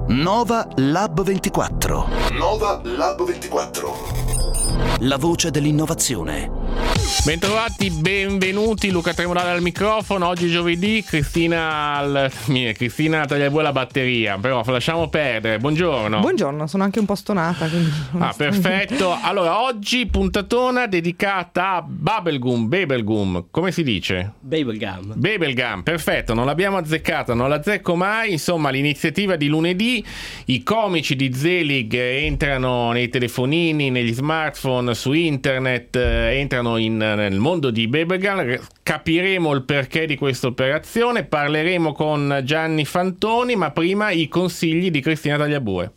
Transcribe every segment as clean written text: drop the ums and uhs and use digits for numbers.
Nova Lab 24. Nova Lab 24. La voce dell'innovazione. Bentrovati, benvenuti, Luca Tremolare al microfono. Oggi giovedì, Cristina Tagliabue la batteria, però lasciamo perdere. Buongiorno. Buongiorno, sono anche un po' stonata, quindi... perfetto. Allora, oggi puntatona dedicata a Bubblegum, come si dice? Bubblegum, perfetto, non l'abbiamo azzeccata, non l'azzecco mai. Insomma, l'iniziativa di lunedì, i comici di Zelig entrano nei telefonini, negli smartphone, su internet, entrano nel mondo di Bubblegum. Capiremo il perché di questa operazione, parleremo con Gianni Fantoni, ma prima i consigli di Cristina Tagliabue.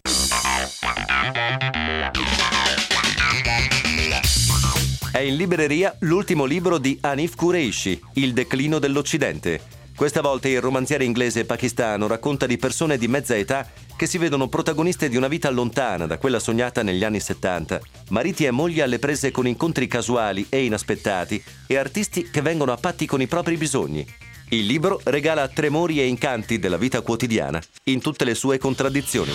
È in libreria l'ultimo libro di Hanif Kureishi, Il declino dell'Occidente. Questa volta il romanziere inglese pakistano racconta di persone di mezza età che si vedono protagoniste di una vita lontana da quella sognata negli anni 70, mariti e mogli alle prese con incontri casuali e inaspettati e artisti che vengono a patti con i propri bisogni. Il libro regala tremori e incanti della vita quotidiana, in tutte le sue contraddizioni.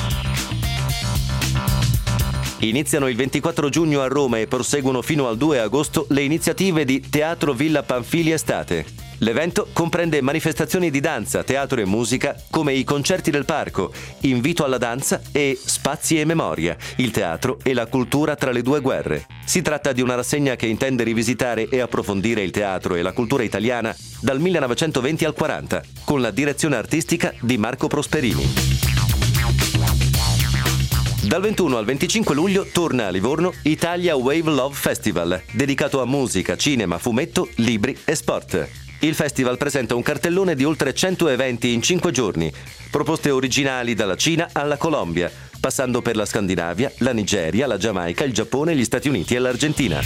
Iniziano il 24 giugno a Roma e proseguono fino al 2 agosto le iniziative di Teatro Villa Pamphili Estate. L'evento comprende manifestazioni di danza, teatro e musica, come i concerti del parco, invito alla danza e Spazi e Memoria, il teatro e la cultura tra le due guerre. Si tratta di una rassegna che intende rivisitare e approfondire il teatro e la cultura italiana dal 1920 al 40, con la direzione artistica di Marco Prosperini. Dal 21 al 25 luglio torna a Livorno Italia Wave Love Festival, dedicato a musica, cinema, fumetto, libri e sport. Il festival presenta un cartellone di oltre 100 eventi in 5 giorni, proposte originali dalla Cina alla Colombia, passando per la Scandinavia, la Nigeria, la Giamaica, il Giappone, gli Stati Uniti e l'Argentina.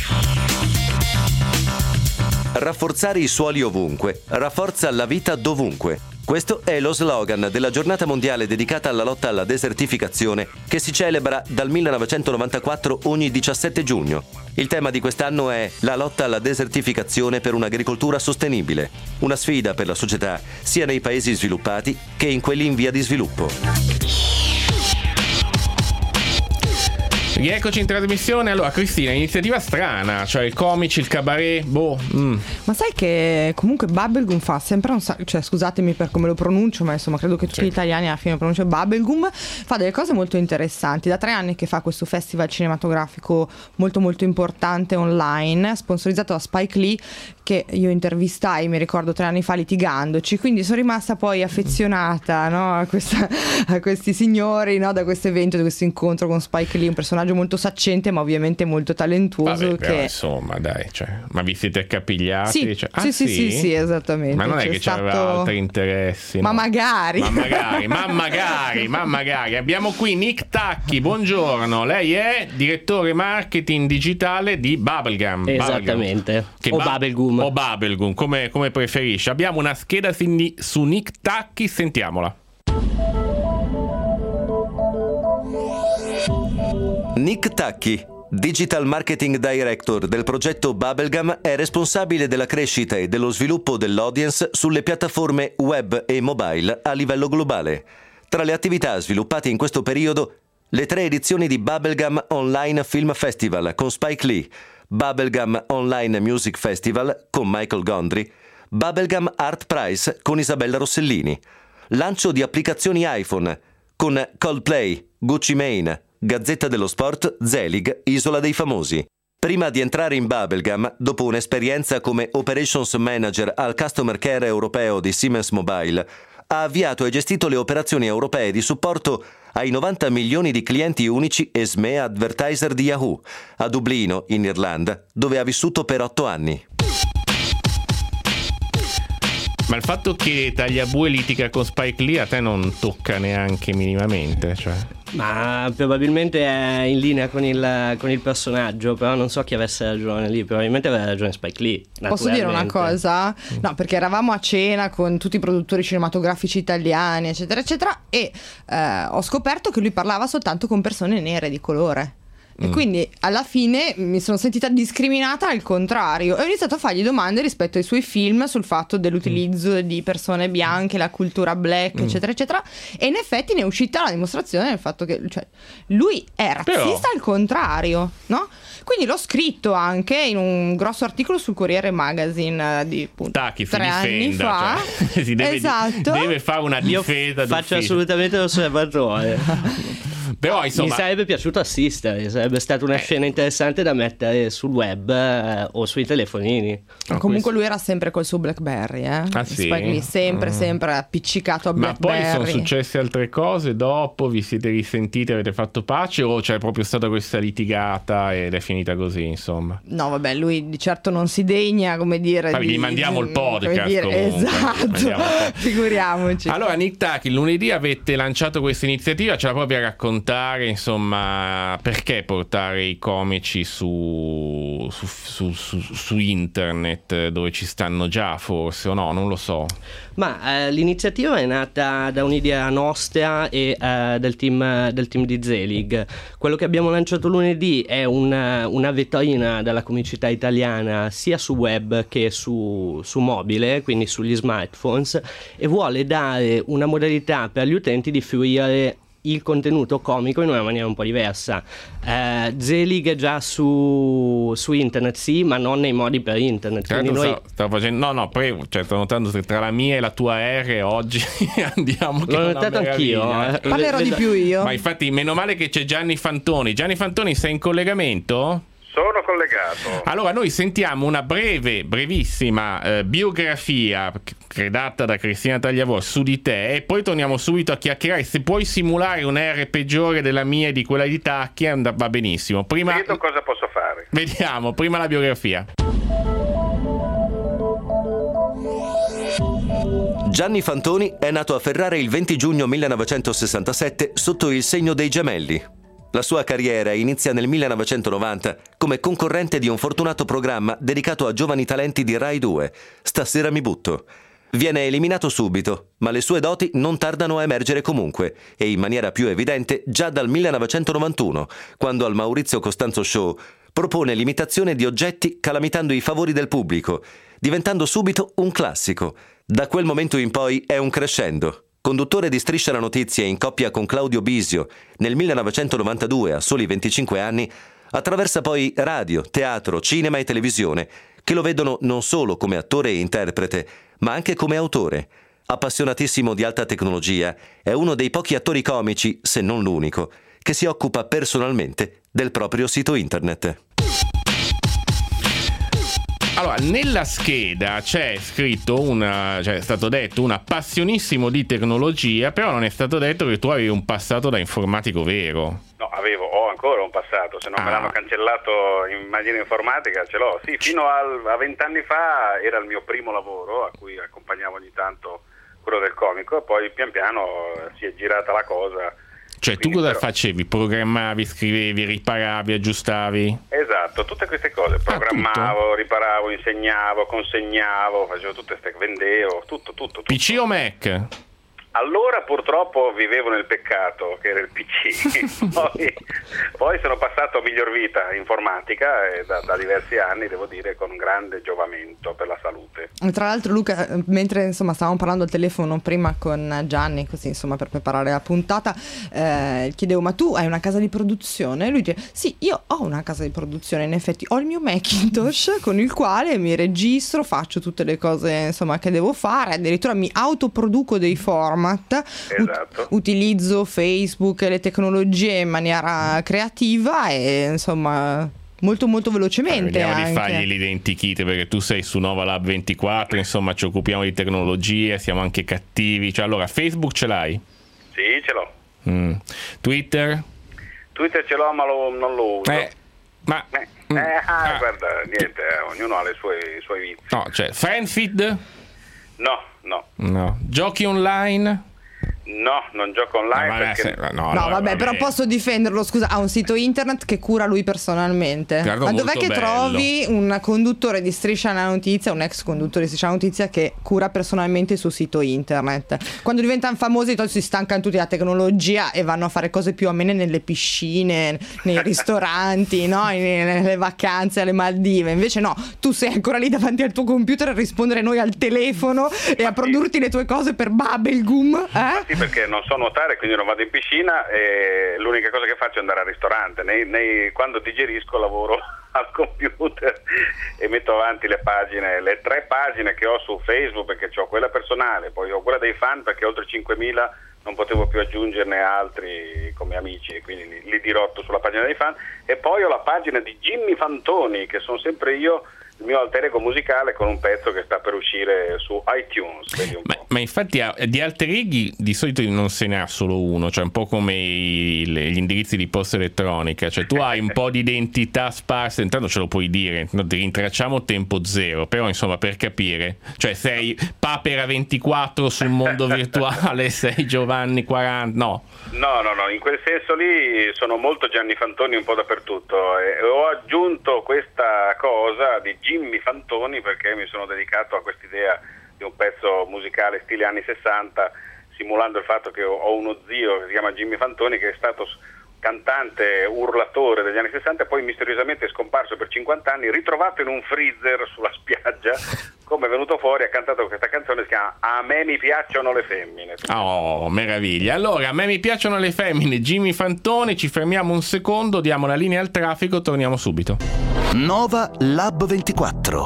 Rafforzare i suoli ovunque, rafforza la vita dovunque. Questo è lo slogan della giornata mondiale dedicata alla lotta alla desertificazione, che si celebra dal 1994 ogni 17 giugno. Il tema di quest'anno è la lotta alla desertificazione per un'agricoltura sostenibile, una sfida per la società sia nei paesi sviluppati che in quelli in via di sviluppo. Rieccoci in trasmissione. Allora, Cristina, iniziativa strana, cioè il comici, il cabaret, Ma sai che comunque Bubblegum fa sempre un sacco, cioè scusatemi per come lo pronuncio, ma insomma credo che tutti gli italiani alla fine lo pronunciano Bubblegum, fa delle cose molto interessanti. Da 3 anni che fa questo festival cinematografico molto molto importante online, sponsorizzato da Spike Lee, che io intervistai, mi ricordo 3 anni fa litigandoci, quindi sono rimasta poi affezionata, no, a questi signori, no, da questo evento, da questo incontro con Spike Lee, un personaggio molto saccente ma ovviamente molto talentuoso. Vabbè, però, insomma, dai, ma vi siete accapigliati? Sì, cioè, sì, esattamente. Ma non è che c'aveva altri interessi, ma no? magari. Ma magari. Abbiamo qui Nick Tacchi, buongiorno. Lei è direttore marketing digitale di Bubblegum. Esattamente. Bubblegum. O Bubblegum, come preferisci. Abbiamo una scheda su Nick Tacchi, sentiamola. Nick Tacchi, Digital Marketing Director del progetto Bubblegum, è responsabile della crescita e dello sviluppo dell'audience sulle piattaforme web e mobile a livello globale. Tra le attività sviluppate in questo periodo, le 3 edizioni di Bubblegum Online Film Festival con Spike Lee, Bubblegum Online Music Festival con Michael Gondry, Bubblegum Art Prize con Isabella Rossellini, lancio di applicazioni iPhone con Coldplay, Gucci Mane, Gazzetta dello Sport, Zelig, Isola dei Famosi. Prima di entrare in Bubblegum, dopo un'esperienza come Operations Manager al Customer Care europeo di Siemens Mobile, ha avviato e gestito le operazioni europee di supporto ai 90 milioni di clienti unici e SME advertiser di Yahoo, a Dublino, in Irlanda, dove ha vissuto per 8 anni. Ma il fatto che Tagliabue litiga con Spike Lee a te non tocca neanche minimamente, cioè? Ma probabilmente è in linea con il personaggio, però non so chi avesse ragione lì, probabilmente aveva ragione Spike Lee. Posso dire una cosa? No, perché eravamo a cena con tutti i produttori cinematografici italiani, eccetera, eccetera, e ho scoperto che lui parlava soltanto con persone nere di colore. E quindi alla fine mi sono sentita discriminata al contrario e ho iniziato a fargli domande rispetto ai suoi film sul fatto dell'utilizzo di persone bianche, la cultura black, eccetera eccetera, e in effetti ne è uscita la dimostrazione del fatto che lui è razzista al contrario, no? Quindi l'ho scritto anche in un grosso articolo sul Corriere Magazine di Tacchi, 3 anni fa. Cioè, deve fare una difesa. Faccio assolutamente l'osservatore. Però insomma, mi sarebbe piaciuto assistere, sarebbe stata una scena interessante da mettere sul web o sui telefonini. Comunque lui era sempre col suo BlackBerry, sì? Spike Lee, sempre appiccicato a BlackBerry. Ma poi sono successe altre cose dopo? Vi siete risentiti, avete fatto pace, o c'è proprio stata questa litigata ed è finita così, insomma? No, vabbè, lui di certo non si degna, come dire, gli mandiamo il podcast comunque. Esatto, figuriamoci. Allora, Nick Tacchi, il lunedì avete lanciato questa iniziativa, ce la proprio a raccontare, insomma, perché portare i comici su internet, dove ci stanno già, forse, o no, non lo so. Ma l'iniziativa è nata da un'idea nostra e del team di Zelig. Quello che abbiamo lanciato lunedì è una vetrina della comicità italiana sia su web che su mobile, quindi sugli smartphones, e vuole dare una modalità per gli utenti di fruire il contenuto comico in una maniera un po' diversa. Zelig è già su internet, sì, ma non nei modi per internet. Certo, stavo facendo, prego, sto notando che tra la mia e la tua R oggi andiamo. L'ho notato anch'io. Parlerò di più io. Ma infatti, meno male che c'è Gianni Fantoni. Gianni Fantoni, sei in collegamento? Sono collegato. Allora, noi sentiamo una brevissima biografia redatta da Cristina Tagliavor su di te, e poi torniamo subito a chiacchierare. Se puoi simulare un R peggiore della mia e di quella di Tacchi, va benissimo. Prima vedo cosa posso fare. Vediamo, prima la biografia. Gianni Fantoni è nato a Ferrara il 20 giugno 1967 sotto il segno dei gemelli. La sua carriera inizia nel 1990 come concorrente di un fortunato programma dedicato a giovani talenti di Rai 2, Stasera mi butto. Viene eliminato subito, ma le sue doti non tardano a emergere comunque, e in maniera più evidente già dal 1991, quando al Maurizio Costanzo Show propone l'imitazione di oggetti calamitando i favori del pubblico, diventando subito un classico. Da quel momento in poi è un crescendo. Conduttore di Striscia la Notizia in coppia con Claudio Bisio nel 1992, a soli 25 anni, attraversa poi radio, teatro, cinema e televisione, che lo vedono non solo come attore e interprete, ma anche come autore. Appassionatissimo di alta tecnologia, è uno dei pochi attori comici, se non l'unico, che si occupa personalmente del proprio sito internet. Allora, nella scheda c'è scritto è stato detto un appassionissimo di tecnologia, però non è stato detto che tu avevi un passato da informatico vero. No, ho ancora un passato, se non me l'hanno cancellato in maniera informatica ce l'ho. Sì, fino a 20 anni fa era il mio primo lavoro, a cui accompagnavo ogni tanto quello del comico, e poi pian piano si è girata la cosa. Cioè, tu cosa facevi? Programmavi, scrivevi, riparavi, aggiustavi? Esatto, tutte queste cose. Programmavo, riparavo, insegnavo, consegnavo, facevo tutte queste, vendevo, tutto. PC o Mac? Allora purtroppo vivevo nel peccato che era il PC, poi sono passato a miglior vita informatica, e da diversi anni, devo dire, con un grande giovamento per la salute. Tra l'altro, Luca, mentre stavamo parlando al telefono prima con Gianni, così insomma per preparare la puntata, chiedevo: ma tu hai una casa di produzione? E lui dice: sì, io ho una casa di produzione, in effetti ho il mio Macintosh con il quale mi registro, faccio tutte le cose insomma che devo fare, addirittura mi autoproduco dei format. Esatto. Utilizzo Facebook e le tecnologie in maniera creativa e insomma molto velocemente. Vediamo anche di fargli l'identikit, perché tu sei su Nova Lab 24, insomma ci occupiamo di tecnologie, siamo anche cattivi. Cioè, allora, Facebook ce l'hai? Sì, ce l'ho. Twitter ce l'ho, ma non lo uso. Guarda, niente, ognuno ha i suoi vizi. No, cioè, Friendfeed? No. Giochi online? No, non gioco online vabbè, però posso difenderlo, scusa, ha un sito internet che cura lui personalmente. Claro, ma dov'è che bello. trovi un conduttore di Striscia la Notizia, un ex conduttore di Striscia la Notizia che cura personalmente il suo sito internet? Quando diventano famosi si stancano tutti della tecnologia e vanno a fare cose più amene nelle piscine, nei ristoranti, no? Nelle vacanze alle Maldive. Invece no, tu sei ancora lì davanti al tuo computer a rispondere noi al telefono e a produrti le tue cose per Bubblegum, Sì, perché non so nuotare, quindi non vado in piscina e l'unica cosa che faccio è andare al ristorante. Quando digerisco lavoro al computer e metto avanti le 3 pagine che ho su Facebook, perché ho quella personale, poi ho quella dei fan perché oltre 5.000 non potevo più aggiungerne altri come amici e quindi li dirotto sulla pagina dei fan, e poi ho la pagina di Jimmy Fantoni, che sono sempre io, il mio alter ego musicale, con un pezzo che sta per uscire su iTunes. Ma infatti di alter eghi di solito non se ne ha solo uno, cioè un po' come gli indirizzi di posta elettronica, cioè tu hai un po' di identità sparse, intanto ce lo puoi dire, no, ti rintracciamo tempo zero, però insomma per capire, cioè sei Papera 24 sul mondo virtuale, sei Giovanni 40, no, in quel senso lì sono molto Gianni Fantoni un po' dappertutto, e ho aggiunto questa cosa di Jimmy Fantoni perché mi sono dedicato a quest'idea di un pezzo musicale stile anni 60, simulando il fatto che ho uno zio che si chiama Jimmy Fantoni, che è stato cantante urlatore degli anni 60 e poi misteriosamente è scomparso per 50 anni, ritrovato in un freezer sulla spiaggia. Come è venuto fuori, ha cantato questa canzone, si chiama A me mi piacciono le femmine. Oh, meraviglia. Allora, a me mi piacciono le femmine, Jimmy Fantoni, ci fermiamo un secondo, diamo la linea al traffico, torniamo subito. Nova Lab 24.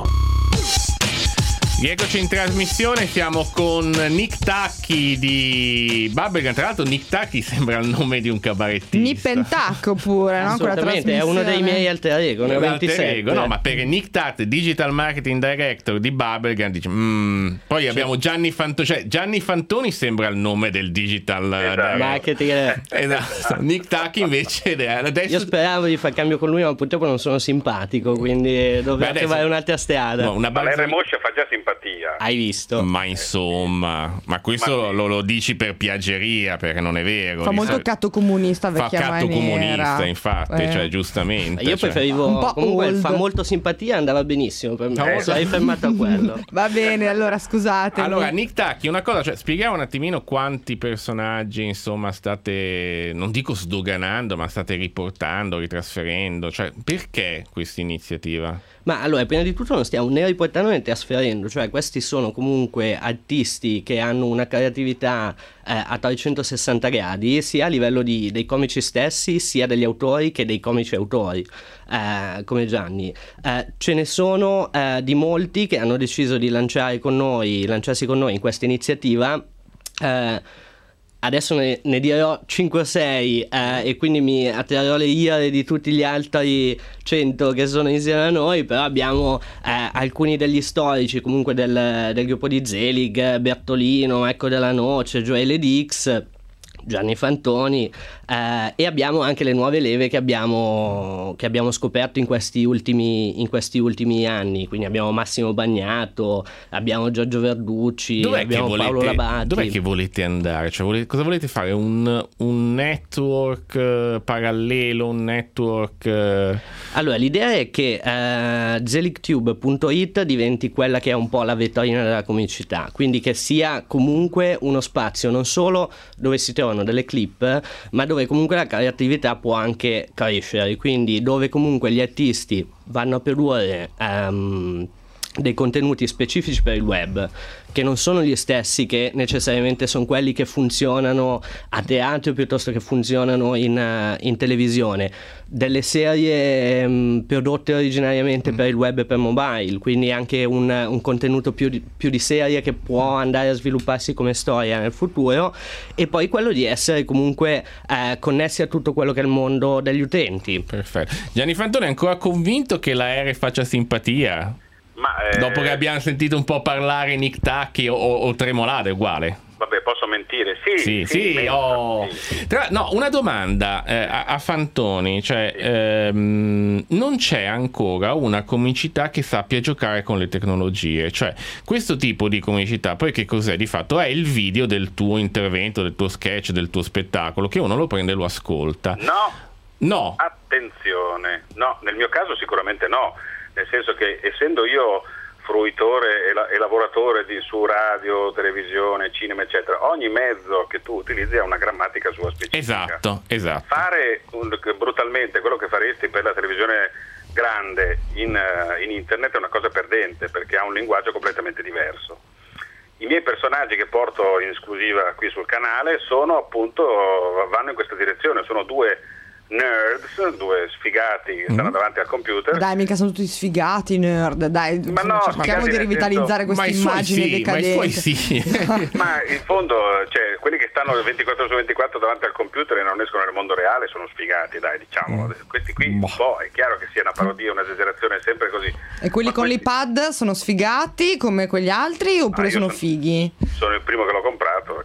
Rieccoci in trasmissione, siamo con Nick Tacchi di Bubblegum. Tra l'altro Nick Tacchi sembra il nome di un cabarettista. Nip and Tac pure, no? Assolutamente, è uno dei miei alter ego, ne ho 27. No, ma per Nick Tacchi, Digital Marketing Director di Bubblegum, dice, poi abbiamo Gianni Fantoni, cioè Gianni Fantoni sembra il nome del Digital Marketing. Esatto. Nick Tacchi invece adesso... Io speravo di fare cambio con lui, ma purtroppo non sono simpatico, quindi dovrò trovare un'altra strada. No, ma l'R Moscia fa già simpatia. Hai visto? Ma insomma, ma questo lo dici per piaggeria, perché non è vero. Fa molto catto comunista, vecchia maniera. Fa catto comunista, infatti, cioè giustamente. Io preferivo, comunque fa molto simpatia, andava benissimo per me. Sei fermato a quello. Va bene, allora scusate. Allora, Nick Tacchi, una cosa, cioè spieghiamo un attimino quanti personaggi, insomma, state, non dico sdoganando, ma state riportando, ritrasferendo, cioè perché questa iniziativa? Ma allora, prima di tutto non stiamo né riportando né trasferendo, cioè questi sono comunque artisti che hanno una creatività a 360 gradi, sia a livello dei comici stessi, sia degli autori che dei comici autori, come Gianni. Ce ne sono di molti che hanno deciso di lanciarsi con noi in questa iniziativa. Adesso ne dirò 5 o 6 e quindi mi attirerò le ire di tutti gli altri 100 che sono insieme a noi, però abbiamo alcuni degli storici comunque del gruppo di Zelig, Bertolino, Marco Della Noce, Joele Dix, Gianni Fantoni, e abbiamo anche le nuove leve che abbiamo scoperto in questi ultimi anni. Quindi abbiamo Massimo Bagnato, abbiamo Giorgio Verducci, abbiamo Paolo Labatti. Dov'è che volete andare? Cioè, cosa volete fare? Un network parallelo, un network... Allora, l'idea è che zeligtube.it diventi quella che è un po' la vetrina della comicità, quindi che sia comunque uno spazio non solo dove si trovano delle clip, ma dove comunque la creatività può anche crescere, quindi dove comunque gli artisti vanno a produrre dei contenuti specifici per il web, che non sono gli stessi che necessariamente sono quelli che funzionano a teatro piuttosto che funzionano in televisione, delle serie prodotte originariamente per il web e per mobile, quindi anche un contenuto più di serie che può andare a svilupparsi come storia nel futuro, e poi quello di essere comunque connessi a tutto quello che è il mondo degli utenti. Perfetto. Gianni Fantoni è ancora convinto che la R faccia simpatia? Dopo che abbiamo sentito un po' parlare Nick Tacchi o Tremolade, è uguale. Vabbè, posso mentire sentire. Sì. No, una domanda a Fantoni, cioè non c'è ancora una comicità che sappia giocare con le tecnologie, cioè questo tipo di comicità poi che cos'è di fatto? È il video del tuo intervento, del tuo sketch, del tuo spettacolo, che uno lo prende e lo ascolta. No. Attenzione, no, nel mio caso sicuramente no, nel senso che essendo io fruitore e lavoratore su radio, televisione, cinema eccetera, ogni mezzo che tu utilizzi ha una grammatica sua specifica. Esatto. Fare brutalmente quello che faresti per la televisione grande in internet è una cosa perdente, perché ha un linguaggio completamente diverso. I miei personaggi che porto in esclusiva qui sul canale vanno in questa direzione, sono due nerds, due sfigati che stanno davanti al computer. Dai, mica sono tutti sfigati nerd, dai, ma no, cerchiamo di rivitalizzare questa immagine decadente. Ma in fondo, cioè, quelli che stanno 24 su 24 davanti al computer e non escono nel mondo reale sono sfigati, dai, diciamo. Questi qui è chiaro che sia una parodia, un'esagerazione, sempre così. E quelli con l'iPad sono sfigati come quegli altri oppure sono fighi? Sono il primo che l'ho comprato,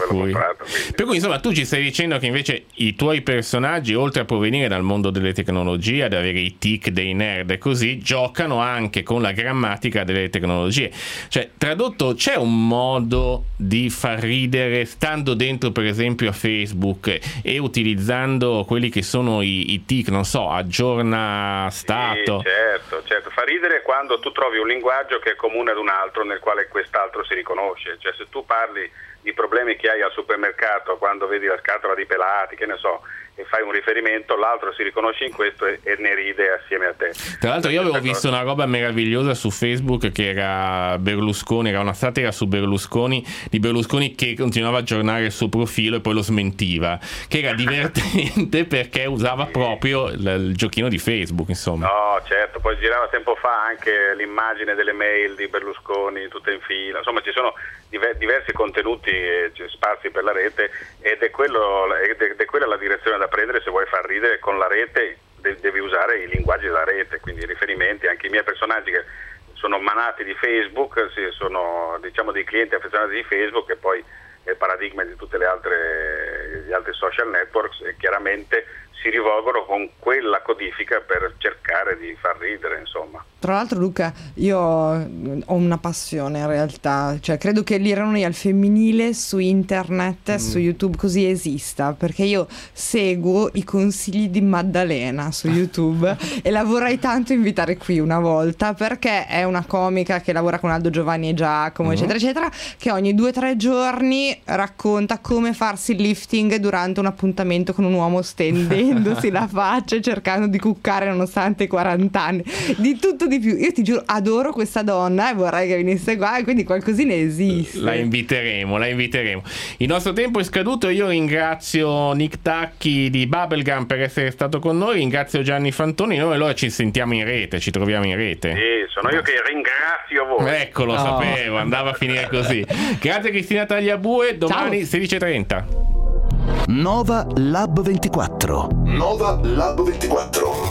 per cui insomma tu ci stai dicendo che invece i tuoi personaggi, oltre a provenire dal mondo delle tecnologie, ad avere i tic dei nerd e così, giocano anche con la grammatica delle tecnologie. Cioè, tradotto, c'è un modo di far ridere stando dentro per esempio a Facebook e utilizzando quelli che sono i tic, non so, aggiorna stato? Sì, certo, fa ridere quando tu trovi un linguaggio che è comune ad un altro nel quale quest'altro si riconosce. Cioè, se tu parli di problemi che hai al supermercato quando vedi la scatola di pelati, che ne so, e fai un riferimento, l'altro si riconosce in questo e ne ride assieme a te. Tra l'altro io avevo visto una roba meravigliosa su Facebook che era Berlusconi, era una satira su Berlusconi, di Berlusconi che continuava a aggiornare il suo profilo e poi lo smentiva, che era divertente perché usava proprio il giochino di Facebook, insomma. No, certo, poi girava tempo fa anche l'immagine delle mail di Berlusconi tutte in fila, insomma ci sono diversi contenuti sparsi per la rete ed è quella la direzione da prendere se vuoi far ridere con la rete. Devi usare i linguaggi della rete, quindi i riferimenti. Anche i miei personaggi che sono manati di Facebook, sono diciamo dei clienti affezionati di Facebook e poi è il paradigma di tutte gli altri social networks, e chiaramente si rivolgono con quella codifica per cercare di far ridere, insomma. Tra l'altro, Luca, io ho una passione in realtà, cioè credo che l'ironia al femminile su internet, su YouTube così esista, perché io seguo i consigli di Maddalena su YouTube e la vorrei tanto invitare qui una volta, perché è una comica che lavora con Aldo Giovanni e Giacomo eccetera eccetera, che ogni 2 o 3 giorni racconta come farsi il lifting durante un appuntamento con un uomo stendendosi la faccia e cercando di cuccare nonostante i 40 anni, di tutto di più. Io ti giuro, adoro questa donna e vorrei che venisse qua, e quindi qualcosina esiste. La inviteremo. Il nostro tempo è scaduto. Io ringrazio Nick Tacchi di Bubblegum per essere stato con noi, ringrazio Gianni Fantoni. Noi allora ci sentiamo in rete, ci troviamo in rete. Sì, sono io che ringrazio voi. Ecco, lo sapevo, andava a finire così. Grazie Cristina Tagliabue, domani 16:30. Nova Lab 24.